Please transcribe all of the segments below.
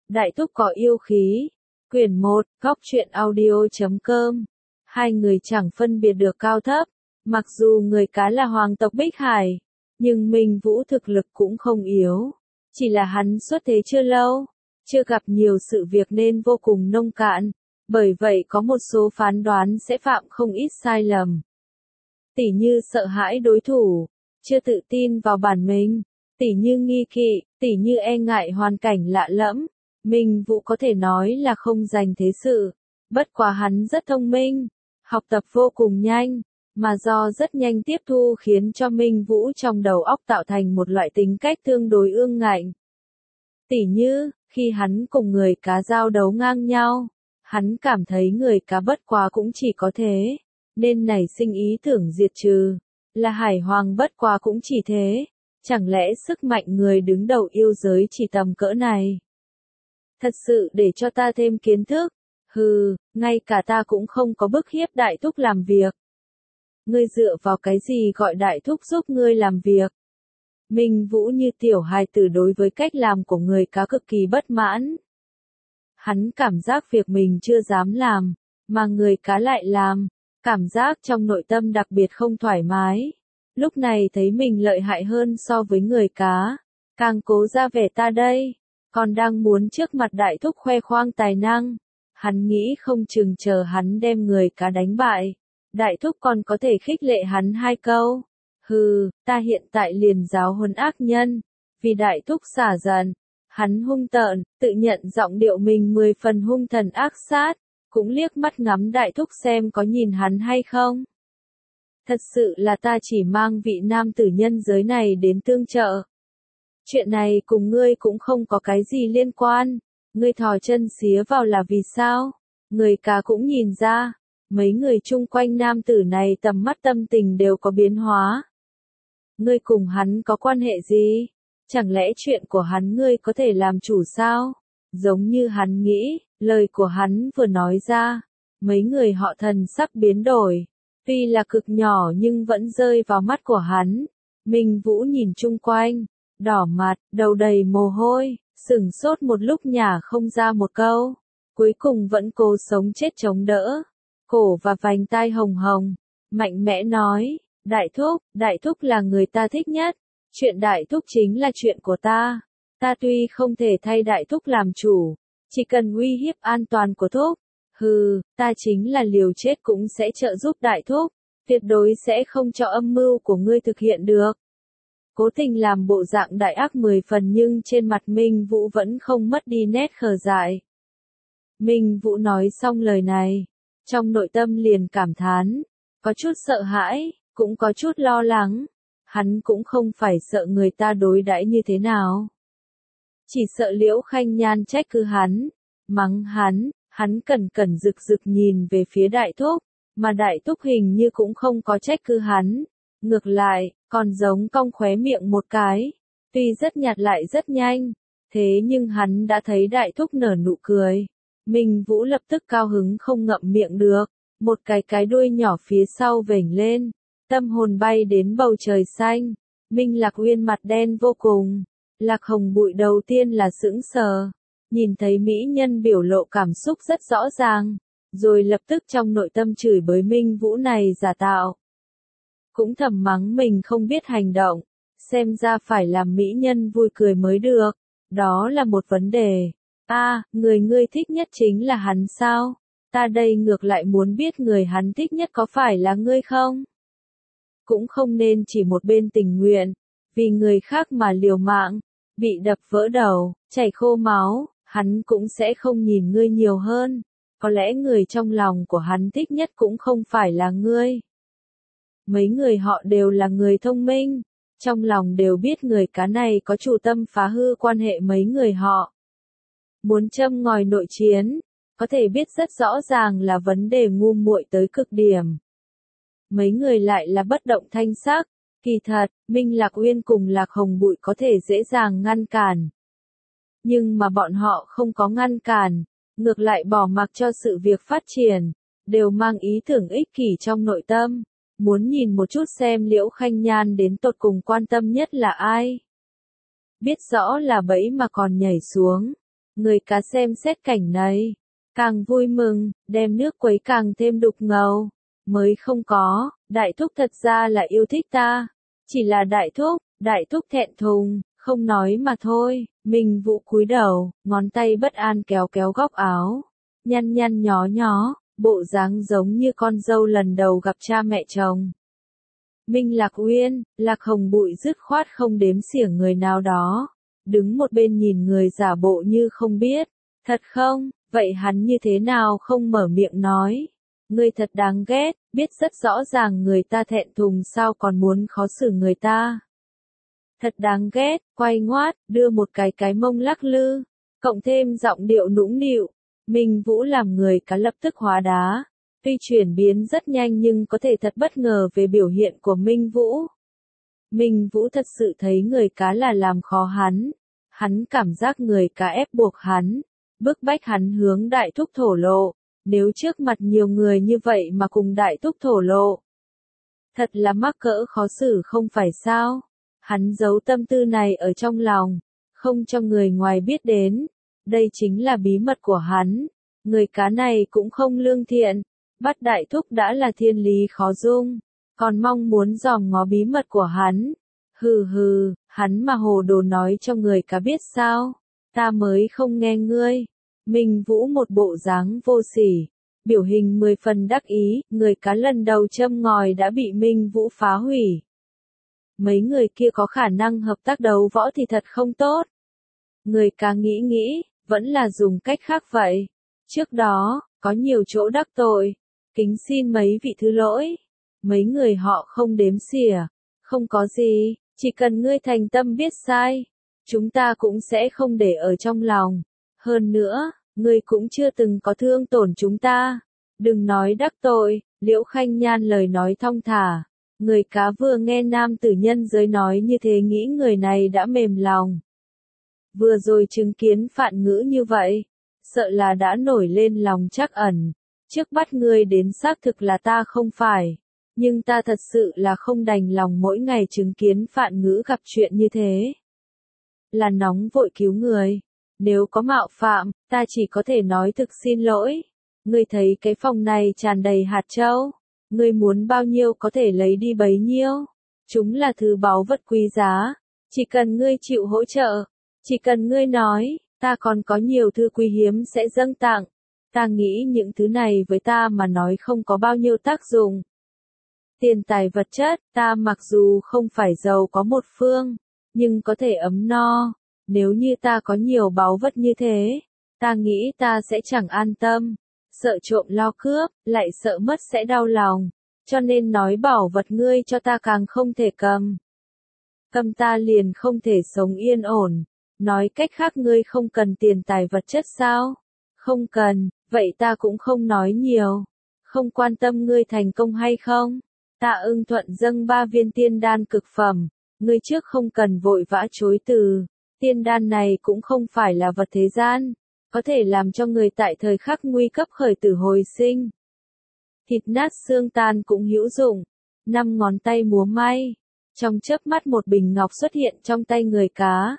Đại thúc có yêu khí. Quyển 1, góc truyện audio.com. Hai người chẳng phân biệt được cao thấp. Mặc dù người cá là hoàng tộc Bích Hải, nhưng Minh Vũ thực lực cũng không yếu. Chỉ là hắn xuất thế chưa lâu, chưa gặp nhiều sự việc nên vô cùng nông cạn. Bởi vậy có một số phán đoán sẽ phạm không ít sai lầm. Tỉ như sợ hãi đối thủ, chưa tự tin vào bản mình, tỉ như nghi kỵ, tỉ như e ngại hoàn cảnh lạ lẫm. Minh Vũ có thể nói là không dành thế sự, bất quá hắn rất thông minh, học tập vô cùng nhanh, mà do rất nhanh tiếp thu khiến cho Minh Vũ trong đầu óc tạo thành một loại tính cách tương đối ương ngạnh. Tỉ như, khi hắn cùng người cá giao đấu ngang nhau, hắn cảm thấy người cá bất quá cũng chỉ có thế, nên nảy sinh ý tưởng diệt trừ, là Hải Hoàng bất quá cũng chỉ thế, chẳng lẽ sức mạnh người đứng đầu yêu giới chỉ tầm cỡ này? Thật sự để cho ta thêm kiến thức, hừ, ngay cả ta cũng không có bức hiếp đại thúc làm việc. Ngươi dựa vào cái gì gọi đại thúc giúp ngươi làm việc? Minh Vũ như tiểu hài tử đối với cách làm của người cá cực kỳ bất mãn. Hắn cảm giác việc mình chưa dám làm, mà người cá lại làm, cảm giác trong nội tâm đặc biệt không thoải mái. Lúc này thấy mình lợi hại hơn so với người cá, càng cố ra vẻ ta đây, còn đang muốn trước mặt đại thúc khoe khoang tài năng. Hắn nghĩ không chừng chờ hắn đem người cá đánh bại, đại thúc còn có thể khích lệ hắn hai câu. Hừ, ta hiện tại liền giáo huấn ác nhân, vì đại thúc xả giận. Hắn hung tợn, tự nhận giọng điệu mình 10 phần hung thần ác sát, cũng liếc mắt ngắm đại thúc xem có nhìn hắn hay không. Thật sự là ta chỉ mang vị nam tử nhân giới này đến tương trợ. Chuyện này cùng ngươi cũng không có cái gì liên quan, ngươi thò chân xía vào là vì sao? Người cá cũng nhìn ra, mấy người chung quanh nam tử này tầm mắt tâm tình đều có biến hóa. Ngươi cùng hắn có quan hệ gì? Chẳng lẽ chuyện của hắn ngươi có thể làm chủ sao? Giống như hắn nghĩ, lời của hắn vừa nói ra, mấy người họ Thần sắc biến đổi. Tuy là cực nhỏ nhưng vẫn rơi vào mắt của hắn. Minh Vũ nhìn chung quanh, đỏ mặt, đầu đầy mồ hôi, sửng sốt một lúc nhả không ra một câu. Cuối cùng vẫn cố sống chết chống đỡ. Cổ và vành tai hồng hồng, mạnh mẽ nói, đại thúc là người ta thích nhất. Chuyện đại thúc chính là chuyện của ta. Ta tuy không thể thay đại thúc làm chủ, chỉ cần uy hiếp an toàn của thúc. Hừ, ta chính là liều chết cũng sẽ trợ giúp đại thúc, tuyệt đối sẽ không cho âm mưu của ngươi thực hiện được. Cố tình làm bộ dạng đại ác 10 phần nhưng trên mặt Minh Vũ vẫn không mất đi nét khờ dại. Minh Vũ nói xong lời này, trong nội tâm liền cảm thán, có chút sợ hãi, cũng có chút lo lắng. Hắn cũng không phải sợ người ta đối đãi như thế nào. Chỉ sợ Liễu Khanh Nhan trách cứ hắn, mắng hắn cẩn cẩn rực rực nhìn về phía đại thúc, mà đại thúc hình như cũng không có trách cứ hắn. Ngược lại, còn giống cong khóe miệng một cái, tuy rất nhạt lại rất nhanh, thế nhưng hắn đã thấy đại thúc nở nụ cười. Minh Vũ lập tức cao hứng không ngậm miệng được, một cái đuôi nhỏ phía sau vểnh lên. Tâm hồn bay đến bầu trời xanh, Minh Lạc Uyên mặt đen vô cùng, Lạc Hồng Bụi đầu tiên là sững sờ, nhìn thấy mỹ nhân biểu lộ cảm xúc rất rõ ràng, rồi lập tức trong nội tâm chửi bới Minh Vũ này giả tạo. Cũng thầm mắng mình không biết hành động, xem ra phải làm mỹ nhân vui cười mới được, đó là một vấn đề. Người ngươi thích nhất chính là hắn sao? Ta đây ngược lại muốn biết người hắn thích nhất có phải là ngươi không? Cũng không nên chỉ một bên tình nguyện, vì người khác mà liều mạng, bị đập vỡ đầu, chảy khô máu, hắn cũng sẽ không nhìn ngươi nhiều hơn. Có lẽ người trong lòng của hắn thích nhất cũng không phải là ngươi. Mấy người họ đều là người thông minh, trong lòng đều biết người cá này có chủ tâm phá hư quan hệ mấy người họ. Muốn châm ngòi nội chiến, có thể biết rất rõ ràng là vấn đề ngu muội tới cực điểm. Mấy người lại là bất động thanh sắc, kỳ thật, Minh Lạc Uyên cùng Lạc Hồng Bụi có thể dễ dàng ngăn cản. Nhưng mà bọn họ không có ngăn cản, ngược lại bỏ mặc cho sự việc phát triển, đều mang ý tưởng ích kỷ trong nội tâm, muốn nhìn một chút xem Liễu Khanh Nhan đến tột cùng quan tâm nhất là ai. Biết rõ là bẫy mà còn nhảy xuống, Người cá xem xét cảnh này, càng vui mừng, đem nước quấy càng thêm đục ngầu. Mới không có, đại thúc thật ra là yêu thích ta. Chỉ là đại thúc thẹn thùng, không nói mà thôi. Minh Vũ cúi đầu, ngón tay bất an kéo kéo góc áo. Nhăn nhăn nhó nhó, bộ dáng giống như con dâu lần đầu gặp cha mẹ chồng. Minh Lạc Uyên, Lạc Hồng Bụi dứt khoát không đếm xỉa người nào đó. Đứng một bên nhìn người giả bộ như không biết. Thật không, vậy hắn như thế nào không mở miệng nói. Ngươi thật đáng ghét, biết rất rõ ràng người ta thẹn thùng sao còn muốn khó xử người ta. Thật đáng ghét, quay ngoát, đưa một cái mông lắc lư, cộng thêm giọng điệu nũng nịu. Minh Vũ làm người cá lập tức hóa đá. Tuy chuyển biến rất nhanh nhưng có thể thật bất ngờ về biểu hiện của Minh Vũ. Minh Vũ thật sự thấy người cá là làm khó hắn. Hắn cảm giác người cá ép buộc hắn, bức bách hắn hướng đại thúc thổ lộ. Nếu trước mặt nhiều người như vậy mà cùng đại thúc thổ lộ, thật là mắc cỡ khó xử không phải sao? Hắn giấu tâm tư này ở trong lòng, không cho người ngoài biết đến. Đây chính là bí mật của hắn. Người cá này cũng không lương thiện, bắt đại thúc đã là thiên lý khó dung, còn mong muốn dòm ngó bí mật của hắn. Hừ hừ, hắn mà hồ đồ nói cho người cá biết sao? Ta mới không nghe ngươi. Minh Vũ một bộ dáng vô sỉ, biểu hình 10 phần đắc ý, người cá lần đầu châm ngòi đã bị Minh Vũ phá hủy. Mấy người kia có khả năng hợp tác đấu võ thì thật không tốt. Người cá nghĩ, vẫn là dùng cách khác vậy. Trước đó, có nhiều chỗ đắc tội, kính xin mấy vị thứ lỗi. Mấy người họ không đếm xỉa, không có gì, chỉ cần ngươi thành tâm biết sai, chúng ta cũng sẽ không để ở trong lòng. Hơn nữa, ngươi cũng chưa từng có thương tổn chúng ta. Đừng nói đắc tội, Liễu Khanh Nhan lời nói thong thả. Người cá vừa nghe nam tử nhân giới nói như thế nghĩ người này đã mềm lòng. Vừa rồi chứng kiến Phạn Ngữ như vậy, sợ là đã nổi lên lòng trắc ẩn. Trước bắt ngươi đến xác thực là ta không phải. Nhưng ta thật sự là không đành lòng mỗi ngày chứng kiến Phạn Ngữ gặp chuyện như thế. Là nóng vội cứu người. Nếu có mạo phạm, ta chỉ có thể nói thực xin lỗi. Ngươi thấy cái phòng này tràn đầy hạt châu. Ngươi muốn bao nhiêu có thể lấy đi bấy nhiêu. Chúng là thứ báu vật quý giá. Chỉ cần ngươi chịu hỗ trợ. Chỉ cần ngươi nói, ta còn có nhiều thứ quý hiếm sẽ dâng tặng. Ta nghĩ những thứ này với ta mà nói không có bao nhiêu tác dụng. Tiền tài vật chất, ta mặc dù không phải giàu có một phương, nhưng có thể ấm no. Nếu như ta có nhiều báu vật như thế, ta nghĩ ta sẽ chẳng an tâm. Sợ trộm lo cướp, lại sợ mất sẽ đau lòng. Cho nên nói bảo vật ngươi cho ta càng không thể cầm. Cầm ta liền không thể sống yên ổn. Nói cách khác ngươi không cần tiền tài vật chất sao? Không cần, vậy ta cũng không nói nhiều. Không quan tâm ngươi thành công hay không. Ta ưng thuận dâng 3 viên tiên đan cực phẩm. Ngươi trước không cần vội vã chối từ. Tiên đan này cũng không phải là vật thế gian. Có thể làm cho người tại thời khắc nguy cấp khởi tử hồi sinh. Thịt nát xương tan cũng hữu dụng. 5 ngón tay múa may. Trong chớp mắt một bình ngọc xuất hiện trong tay người cá.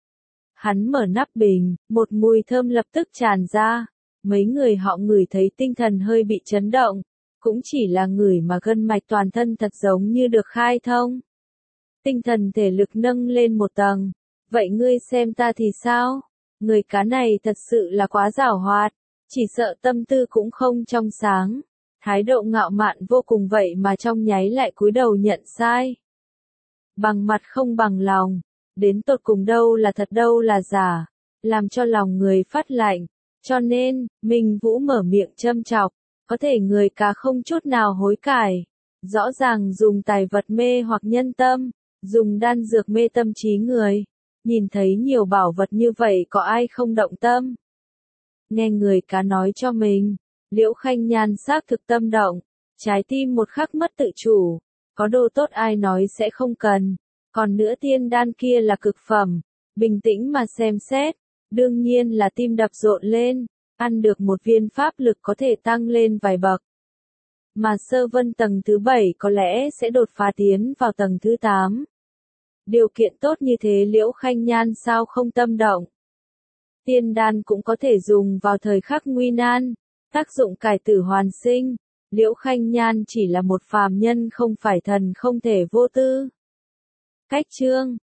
Hắn mở nắp bình, một mùi thơm lập tức tràn ra. Mấy người họ ngửi thấy tinh thần hơi bị chấn động. Cũng chỉ là ngửi mà gân mạch toàn thân thật giống như được khai thông. Tinh thần thể lực nâng lên một tầng. Vậy ngươi xem ta thì sao? Người cá này thật sự là quá giảo hoạt. Chỉ sợ tâm tư cũng không trong sáng. Thái độ ngạo mạn vô cùng vậy mà trong nháy lại cúi đầu nhận sai. Bằng mặt không bằng lòng. Đến tột cùng đâu là thật đâu là giả. Làm cho lòng người phát lạnh. Cho nên, Minh Vũ mở miệng châm chọc. Có thể người cá không chút nào hối cải. Rõ ràng dùng tài vật mê hoặc nhân tâm. Dùng đan dược mê tâm trí người. Nhìn thấy nhiều bảo vật như vậy có ai không động tâm. Nghe người cá nói cho mình. Liễu Khanh Nhan xác thực tâm động. Trái tim một khắc mất tự chủ. Có đồ tốt ai nói sẽ không cần. Còn nữa tiên đan kia là cực phẩm. Bình tĩnh mà xem xét. Đương nhiên là tim đập rộn lên. Ăn được một viên pháp lực có thể tăng lên vài bậc. Mà sơ vân tầng thứ 7 có lẽ sẽ đột phá tiến vào tầng thứ 8. Điều kiện tốt như thế Liễu Khanh Nhan sao không tâm động. tiên đan cũng có thể dùng vào thời khắc nguy nan, tác dụng cải tử hoàn sinh. Liễu Khanh Nhan chỉ là một phàm nhân không phải thần không thể vô tư. Cách chương